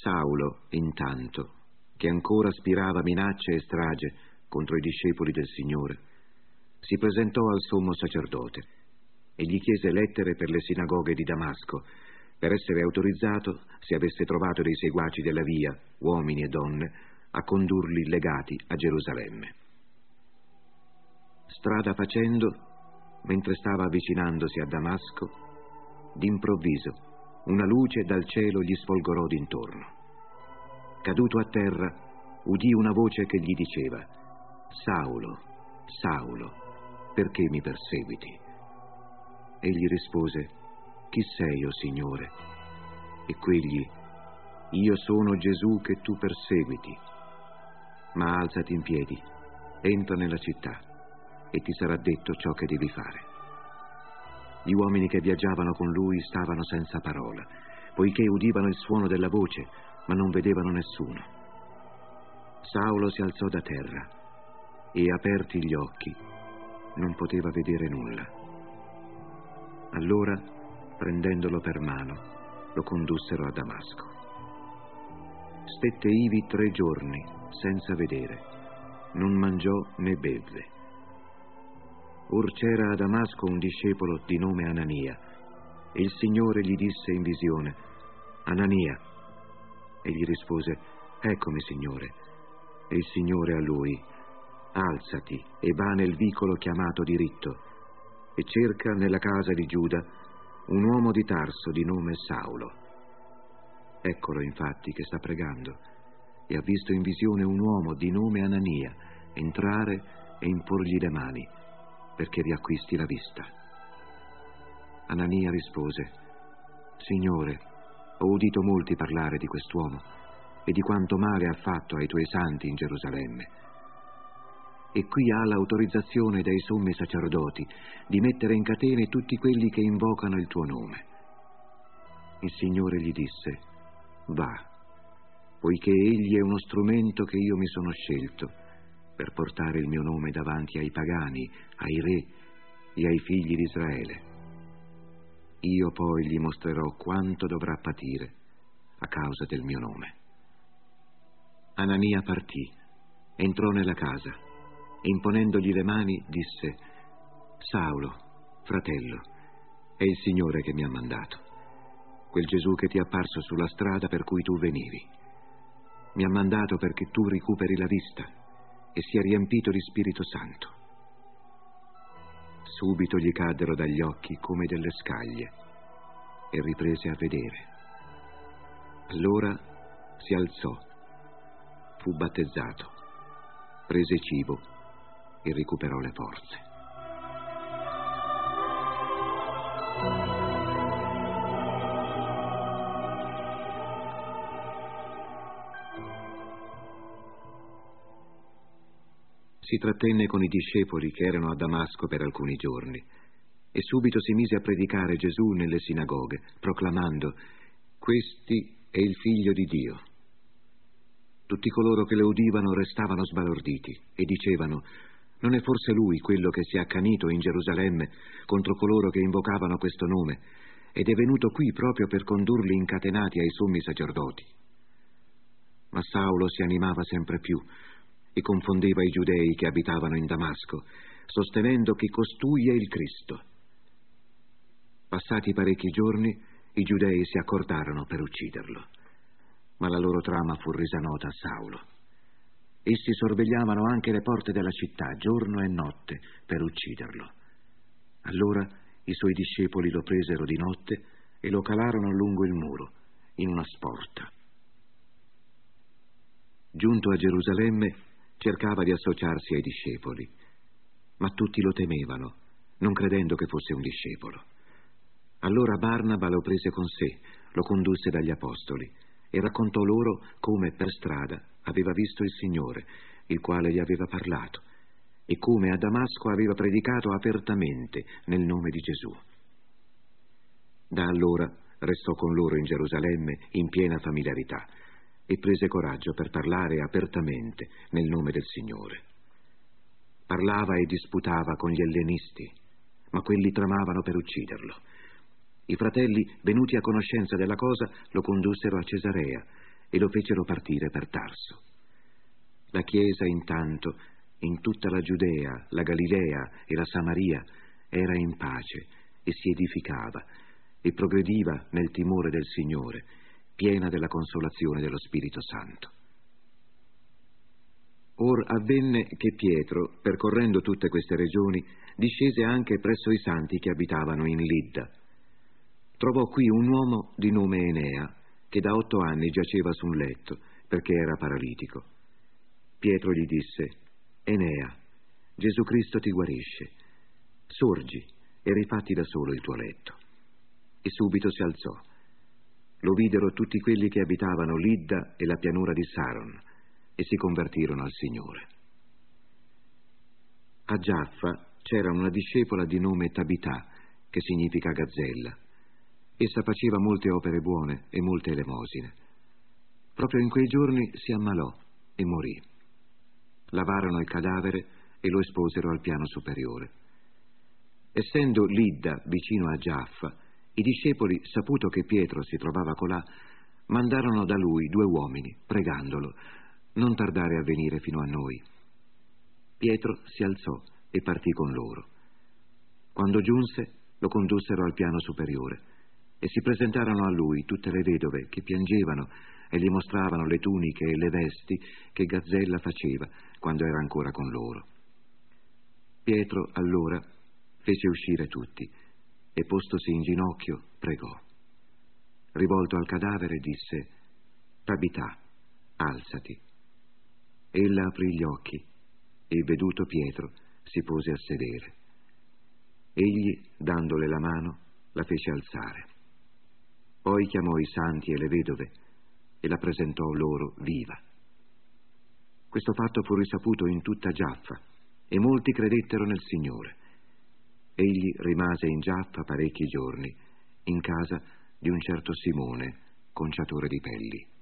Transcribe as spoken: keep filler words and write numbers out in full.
Saulo, intanto, che ancora spirava minacce e strage contro i discepoli del Signore, si presentò al sommo sacerdote e gli chiese lettere per le sinagoghe di Damasco, per essere autorizzato, se avesse trovato dei seguaci della via, uomini e donne, a condurli legati a Gerusalemme. Strada facendo, mentre stava avvicinandosi a Damasco, d'improvviso una luce dal cielo gli sfolgorò d'intorno. Caduto a terra, udì una voce che gli diceva: «Saulo, Saulo, perché mi perseguiti?» Egli rispose: «Chi sei, o Signore?» E quegli: «Io sono Gesù che tu perseguiti. Ma alzati in piedi, entra nella città e ti sarà detto ciò che devi fare». Gli uomini che viaggiavano con lui stavano senza parola, poiché udivano il suono della voce, ma non vedevano nessuno. Saulo si alzò da terra e, aperti gli occhi, non poteva vedere nulla. Allora, prendendolo per mano, lo condussero a Damasco. Stette ivi tre giorni senza vedere, non mangiò né bevve. Or c'era a Damasco un discepolo di nome Anania, e il Signore gli disse in visione: «Anania». Egli rispose: «Eccomi, Signore». E il Signore a lui: «Alzati e va nel vicolo chiamato Diritto, e cerca nella casa di Giuda un uomo di Tarso di nome Saulo». Eccolo infatti che sta pregando, e ha visto in visione un uomo di nome Anania entrare e imporgli le mani, perché riacquisti la vista. Anania rispose: «Signore, ho udito molti parlare di quest'uomo e di quanto male ha fatto ai tuoi santi in Gerusalemme. E qui ha l'autorizzazione dai sommi sacerdoti di mettere in catene tutti quelli che invocano il tuo nome». Il Signore gli disse: «Va, poiché egli è uno strumento che io mi sono scelto per portare il mio nome davanti ai pagani, ai re e ai figli di Israele. Io poi gli mostrerò quanto dovrà patire a causa del mio nome». Anania partì, entrò nella casa e, imponendogli le mani, disse: «Saulo, fratello, è il Signore che mi ha mandato, quel Gesù che ti è apparso sulla strada per cui tu venivi. Mi ha mandato perché tu recuperi la vista e sia riempito di Spirito Santo». Subito gli caddero dagli occhi come delle scaglie e riprese a vedere. Allora si alzò, fu battezzato, prese cibo e recuperò le forze. Si trattenne con i discepoli che erano a Damasco per alcuni giorni e subito si mise a predicare Gesù nelle sinagoghe, proclamando: «Questi è il Figlio di Dio». Tutti coloro che lo udivano restavano sbalorditi e dicevano: «Non è forse lui quello che si è accanito in Gerusalemme contro coloro che invocavano questo nome ed è venuto qui proprio per condurli incatenati ai sommi sacerdoti?» Ma Saulo si animava sempre più e confondeva i giudei che abitavano in Damasco, sostenendo che costui è il Cristo. Passati parecchi giorni, i giudei si accordarono per ucciderlo, ma la loro trama fu resa nota a Saulo. Essi sorvegliavano anche le porte della città, giorno e notte, per ucciderlo. Allora i suoi discepoli lo presero di notte e lo calarono lungo il muro, in una sporta. Giunto a Gerusalemme, cercava di associarsi ai discepoli, ma tutti lo temevano, non credendo che fosse un discepolo. Allora Barnaba lo prese con sé, lo condusse dagli apostoli e raccontò loro come per strada aveva visto il Signore, il quale gli aveva parlato, e come a Damasco aveva predicato apertamente nel nome di Gesù. Da allora restò con loro in Gerusalemme in piena familiarità e prese coraggio per parlare apertamente nel nome del Signore. Parlava e disputava con gli ellenisti, ma quelli tramavano per ucciderlo. I fratelli, venuti a conoscenza della cosa, lo condussero a Cesarea e lo fecero partire per Tarso. La Chiesa intanto, in tutta la Giudea, la Galilea e la Samaria, era in pace e si edificava e progrediva nel timore del Signore, piena della consolazione dello Spirito Santo. Or avvenne che Pietro, percorrendo tutte queste regioni, discese anche presso i santi che abitavano in Lidda. Trovò qui un uomo di nome Enea, che da otto anni giaceva su un letto, perché era paralitico. Pietro gli disse: Enea, Gesù Cristo ti guarisce. Sorgi e rifatti da solo il tuo letto. E subito si alzò. Lo videro tutti quelli che abitavano Lidda e la pianura di Saron, e si convertirono al Signore. A Giaffa c'era una discepola di nome Tabità, che significa gazzella. Essa faceva molte opere buone e molte elemosine. Proprio in quei giorni si ammalò e morì. Lavarono il cadavere e lo esposero al piano superiore. Essendo Lidda vicino a Giaffa, i discepoli, saputo che Pietro si trovava colà, mandarono da lui due uomini, pregandolo: non tardare a venire fino a noi. Pietro si alzò e partì con loro. Quando giunse, lo condussero al piano superiore e si presentarono a lui tutte le vedove che piangevano e gli mostravano le tuniche e le vesti che Gazzella faceva quando era ancora con loro. Pietro allora fece uscire tutti e, postosi in ginocchio, pregò. Rivolto al cadavere disse: Tabità, alzati. Ella aprì gli occhi e, veduto Pietro, si pose a sedere. Egli, dandole la mano, la fece alzare. Poi chiamò i santi e le vedove e la presentò loro viva. Questo fatto fu risaputo in tutta Giaffa e molti credettero nel Signore. Egli rimase in Giaffa parecchi giorni, in casa di un certo Simone, conciatore di pelli.